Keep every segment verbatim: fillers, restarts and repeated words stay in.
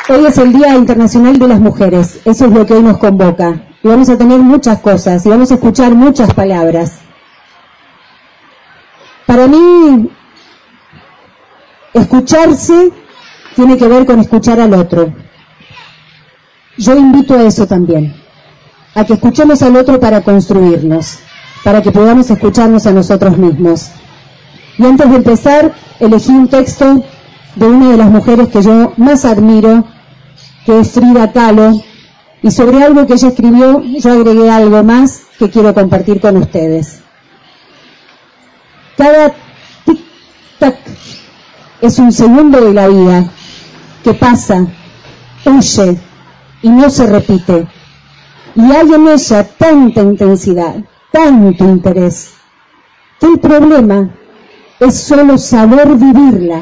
Hoy es el Día Internacional de las Mujeres, eso es lo que hoy nos convoca. Y vamos a tener muchas cosas, y vamos a escuchar muchas palabras. Para mí, escucharse tiene que ver con escuchar al otro. Yo invito a eso también, a que escuchemos al otro para construirnos, para que podamos escucharnos a nosotros mismos. Y antes de empezar, elegí un texto de una de las mujeres que yo más admiro, que es Frida Kahlo, y sobre algo que ella escribió, yo agregué algo más que quiero compartir con ustedes. Cada tic-tac es un segundo de la vida que pasa, huye y no se repite. Y hay en ella tanta intensidad, tanto interés, que el problema es solo saber vivirla.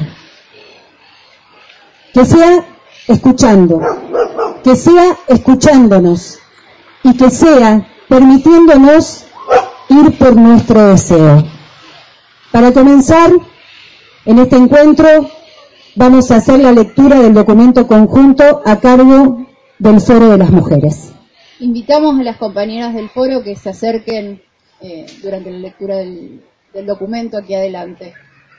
Que sea escuchando, que sea escuchándonos y que sea permitiéndonos ir por nuestro deseo. Para comenzar, en este encuentro vamos a hacer la lectura del documento conjunto a cargo del Foro de las Mujeres. Invitamos a las compañeras del foro que se acerquen eh, durante la lectura del, del documento aquí adelante.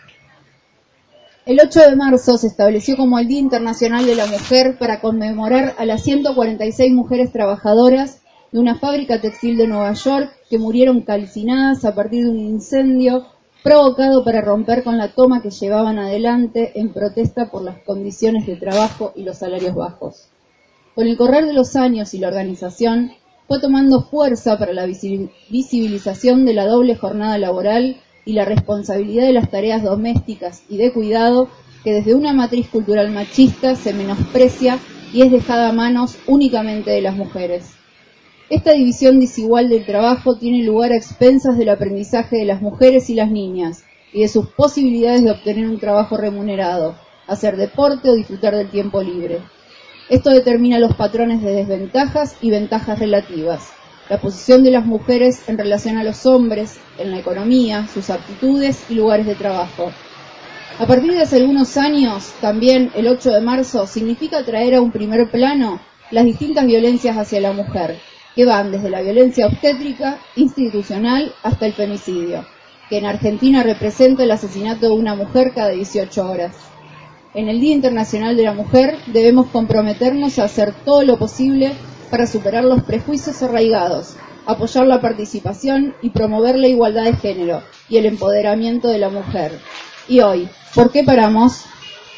El ocho de marzo se estableció como el Día Internacional de la Mujer para conmemorar a las ciento cuarenta y seis mujeres trabajadoras de una fábrica textil de Nueva York que murieron calcinadas a partir de un incendio provocado para romper con la toma que llevaban adelante en protesta por las condiciones de trabajo y los salarios bajos. Con el correr de los años y la organización fue tomando fuerza para la visibilización de la doble jornada laboral y la responsabilidad de las tareas domésticas y de cuidado que desde una matriz cultural machista se menosprecia y es dejada a manos únicamente de las mujeres. Esta división desigual del trabajo tiene lugar a expensas del aprendizaje de las mujeres y las niñas y de sus posibilidades de obtener un trabajo remunerado, hacer deporte o disfrutar del tiempo libre. Esto determina los patrones de desventajas y ventajas relativas, la posición de las mujeres en relación a los hombres, en la economía, sus aptitudes y lugares de trabajo. A partir de hace algunos años, también el ocho de marzo significa traer a un primer plano las distintas violencias hacia la mujer, que van desde la violencia obstétrica, institucional, hasta el femicidio, que en Argentina representa el asesinato de una mujer cada dieciocho horas. En el Día Internacional de la Mujer debemos comprometernos a hacer todo lo posible para superar los prejuicios arraigados, apoyar la participación y promover la igualdad de género y el empoderamiento de la mujer. Y hoy, ¿por qué paramos?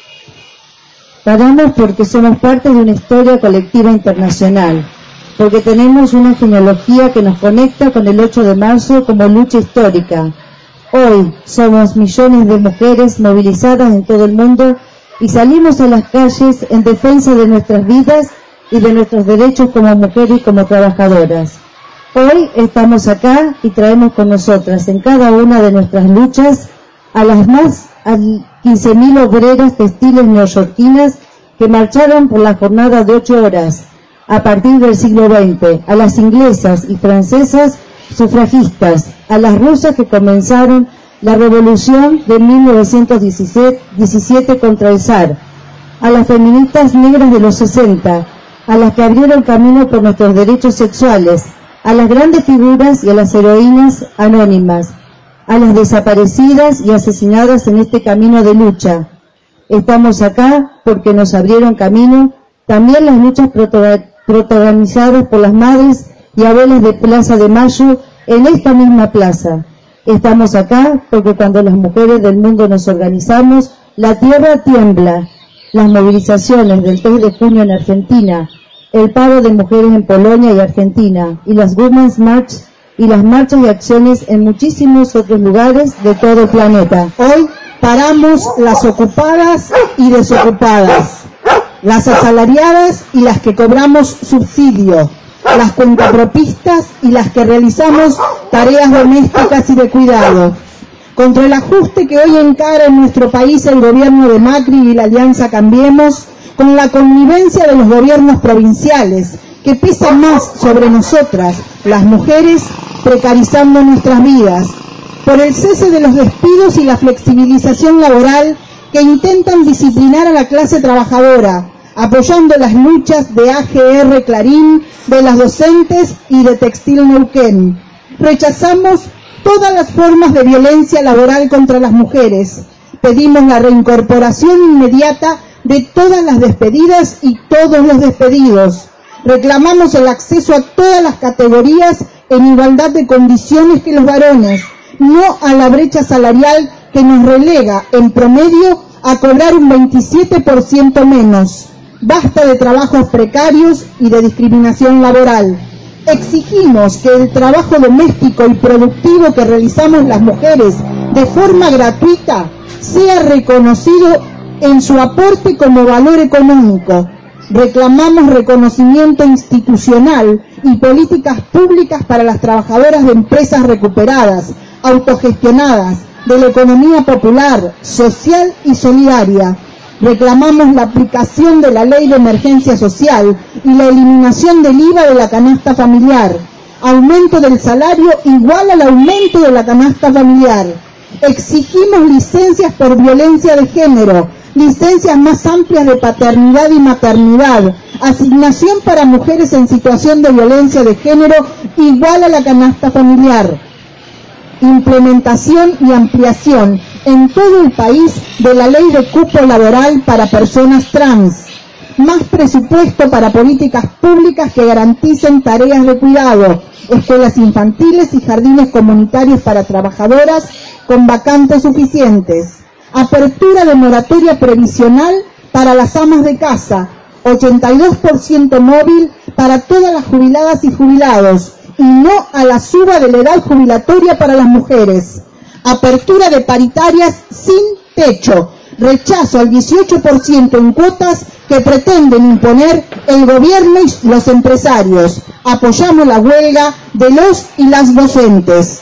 Paramos porque somos parte de una historia colectiva internacional, porque tenemos una genealogía que nos conecta con el ocho de marzo como lucha histórica. Hoy somos millones de mujeres movilizadas en todo el mundo y salimos a las calles en defensa de nuestras vidas y de nuestros derechos como mujeres y como trabajadoras. Hoy estamos acá y traemos con nosotras en cada una de nuestras luchas a las más de quince mil obreras textiles neoyorquinas que marcharon por la jornada de ocho horas a partir del siglo veinte, a las inglesas y francesas sufragistas, a las rusas que comenzaron la revolución de mil novecientos diecisiete contra el zar, a las feministas negras de los sesenta, a las que abrieron camino por nuestros derechos sexuales, a las grandes figuras y a las heroínas anónimas, a las desaparecidas y asesinadas en este camino de lucha. Estamos acá porque nos abrieron camino también las luchas protagonizadas por las madres y abuelas de Plaza de Mayo en esta misma plaza. Estamos acá porque cuando las mujeres del mundo nos organizamos, la tierra tiembla. Las movilizaciones del tres de junio en Argentina, el paro de mujeres en Polonia y Argentina, y las Women's March y las marchas y acciones en muchísimos otros lugares de todo el planeta. Hoy paramos las ocupadas y desocupadas, las asalariadas y las que cobramos subsidio, las cuentapropistas y las que realizamos tareas domésticas y de cuidado. Contra el ajuste que hoy encara en nuestro país el gobierno de Macri y la Alianza Cambiemos, con la connivencia de los gobiernos provinciales, que pesan más sobre nosotras, las mujeres, precarizando nuestras vidas, por el cese de los despidos y la flexibilización laboral que intentan disciplinar a la clase trabajadora, apoyando las luchas de A G R Clarín, de las docentes y de Textil Neuquén. Rechazamos todas las formas de violencia laboral contra las mujeres. Pedimos la reincorporación inmediata de todas las despedidas y todos los despedidos. Reclamamos el acceso a todas las categorías en igualdad de condiciones que los varones, no a la brecha salarial que nos relega en promedio a cobrar un veintisiete por ciento menos. Basta de trabajos precarios y de discriminación laboral. Exigimos que el trabajo doméstico y productivo que realizamos las mujeres de forma gratuita sea reconocido en su aporte como valor económico. Reclamamos reconocimiento institucional y políticas públicas para las trabajadoras de empresas recuperadas, autogestionadas, de la economía popular, social y solidaria. Reclamamos la aplicación de la Ley de Emergencia Social y la eliminación del I V A de la canasta familiar, aumento del salario igual al aumento de la canasta familiar. Exigimos licencias por violencia de género, licencias más amplias de paternidad y maternidad, asignación para mujeres en situación de violencia de género igual a la canasta familiar, implementación y ampliación en todo el país de la ley de cupo laboral para personas trans, más presupuesto para políticas públicas que garanticen tareas de cuidado, escuelas infantiles y jardines comunitarios para trabajadoras con vacantes suficientes, apertura de moratoria previsional para las amas de casa, ochenta y dos por ciento móvil para todas las jubiladas y jubilados, y no a la suba de la edad jubilatoria para las mujeres. Apertura de paritarias sin techo. Rechazo al dieciocho por ciento en cuotas que pretenden imponer el gobierno y los empresarios. Apoyamos la huelga de los y las docentes.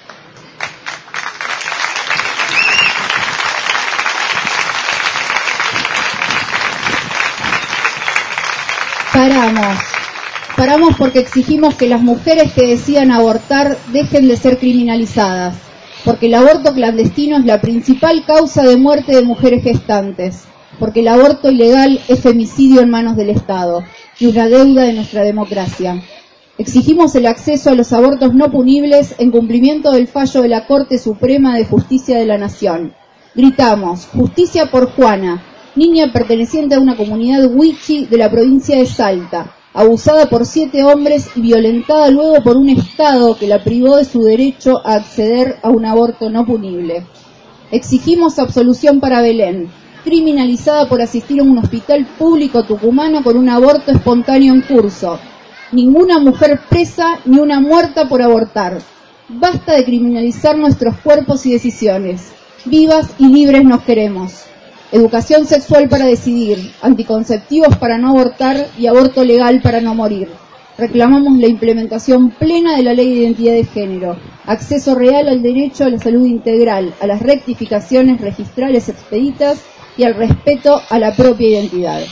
Paramos. Paramos porque exigimos que las mujeres que decidan abortar dejen de ser criminalizadas, porque el aborto clandestino es la principal causa de muerte de mujeres gestantes, porque el aborto ilegal es femicidio en manos del Estado y una deuda de nuestra democracia. Exigimos el acceso a los abortos no punibles en cumplimiento del fallo de la Corte Suprema de Justicia de la Nación. Gritamos, justicia por Juana, niña perteneciente a una comunidad huichi de la provincia de Salta, abusada por siete hombres y violentada luego por un Estado que la privó de su derecho a acceder a un aborto no punible. Exigimos absolución para Belén, criminalizada por asistir a un hospital público tucumano con un aborto espontáneo en curso. Ninguna mujer presa ni una muerta por abortar. Basta de criminalizar nuestros cuerpos y decisiones. Vivas y libres nos queremos. Educación sexual para decidir, anticonceptivos para no abortar y aborto legal para no morir. Reclamamos la implementación plena de la Ley de Identidad de Género, acceso real al derecho a la salud integral, a las rectificaciones registrales expeditas y al respeto a la propia identidad.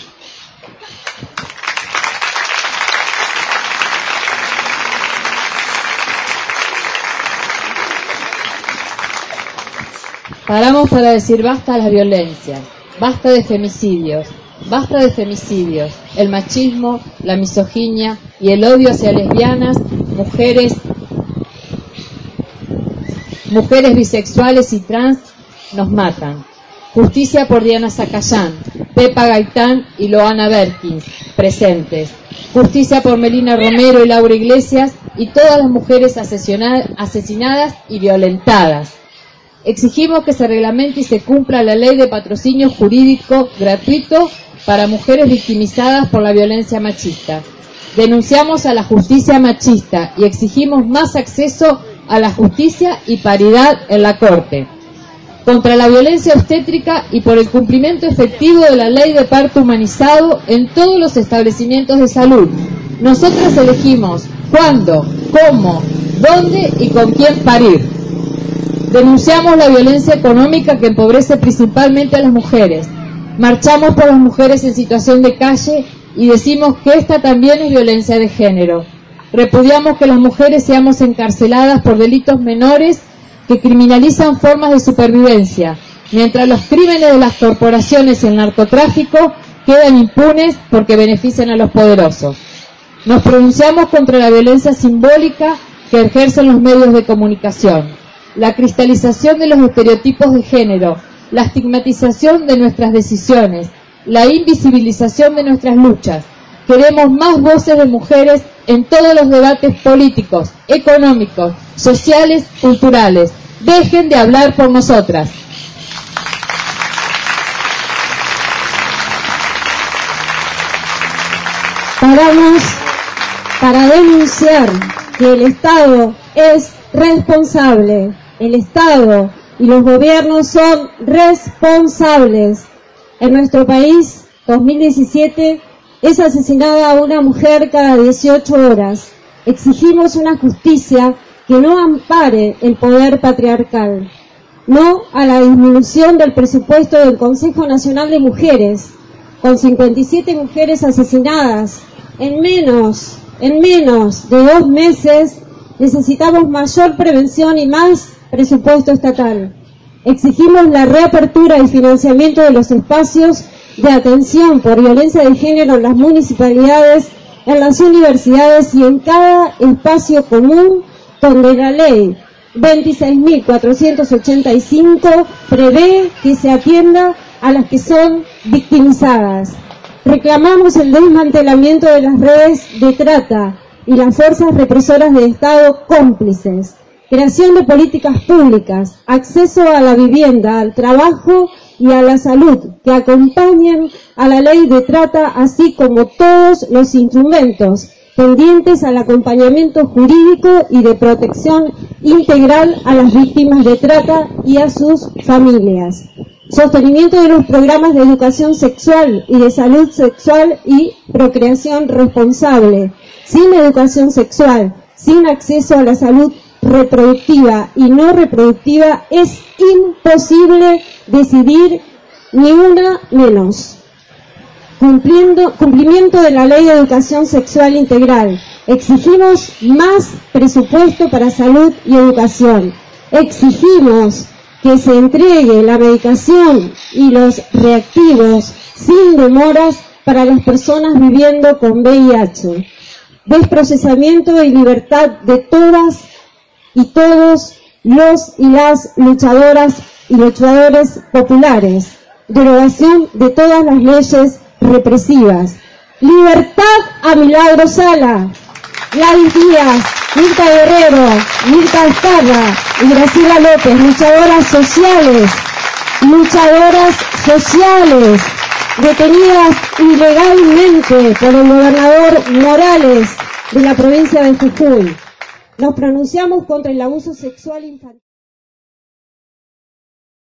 Paramos para decir basta a las violencias, basta de femicidios, basta de femicidios, el machismo, la misoginia y el odio hacia lesbianas, mujeres, mujeres bisexuales y trans nos matan. Justicia por Diana Zacayán, Pepa Gaitán y Loana Berkins, presentes. Justicia por Melina Romero y Laura Iglesias y todas las mujeres asesinadas y violentadas. Exigimos que se reglamente y se cumpla la ley de patrocinio jurídico gratuito para mujeres victimizadas por la violencia machista. Denunciamos a la justicia machista y exigimos más acceso a la justicia y paridad en la Corte. Contra la violencia obstétrica y por el cumplimiento efectivo de la ley de parto humanizado en todos los establecimientos de salud. Nosotras elegimos cuándo, cómo, dónde y con quién parir. Denunciamos la violencia económica que empobrece principalmente a las mujeres. Marchamos por las mujeres en situación de calle y decimos que esta también es violencia de género. Repudiamos que las mujeres seamos encarceladas por delitos menores que criminalizan formas de supervivencia, mientras los crímenes de las corporaciones y el narcotráfico quedan impunes porque benefician a los poderosos. Nos pronunciamos contra la violencia simbólica que ejercen los medios de comunicación, la cristalización de los estereotipos de género, la estigmatización de nuestras decisiones, la invisibilización de nuestras luchas. Queremos más voces de mujeres en todos los debates políticos, económicos, sociales, culturales. Dejen de hablar por nosotras. Paramos para denunciar que el Estado es responsable. El Estado y los gobiernos son responsables. En nuestro país, dos mil diecisiete, es asesinada una mujer cada dieciocho horas. Exigimos una justicia que no ampare el poder patriarcal. No a la disminución del presupuesto del Consejo Nacional de Mujeres, con cincuenta y siete mujeres asesinadas en menos, en menos de dos meses. Necesitamos mayor prevención y más presupuesto estatal. Exigimos la reapertura y financiamiento de los espacios de atención por violencia de género en las municipalidades, en las universidades y en cada espacio común donde la ley veintiséis mil cuatrocientos ochenta y cinco prevé que se atienda a las que son victimizadas. Reclamamos el desmantelamiento de las redes de trata y las fuerzas represoras de Estado cómplices, creación de políticas públicas, acceso a la vivienda, al trabajo y a la salud que acompañen a la ley de trata, así como todos los instrumentos pendientes al acompañamiento jurídico y de protección integral a las víctimas de trata y a sus familias. Sostenimiento de los programas de educación sexual y de salud sexual y procreación responsable. Sin educación sexual, sin acceso a la salud reproductiva y no reproductiva, es imposible decidir ni una menos. Cumpliendo, cumplimiento de la Ley de Educación Sexual Integral. Exigimos más presupuesto para salud y educación. Exigimos que se entregue la medicación y los reactivos sin demoras para las personas viviendo con V I H. Desprocesamiento y libertad de todas y todos los y las luchadoras y luchadores populares. Derogación de todas las leyes represivas. Libertad a Milagro Sala, Gladys Díaz, Mirta Guerrero, Mirta Escarra y Graciela López, luchadoras sociales, luchadoras sociales, detenidas ilegalmente por el gobernador Morales de la provincia de Jujuy. Nos pronunciamos contra el abuso sexual infantil.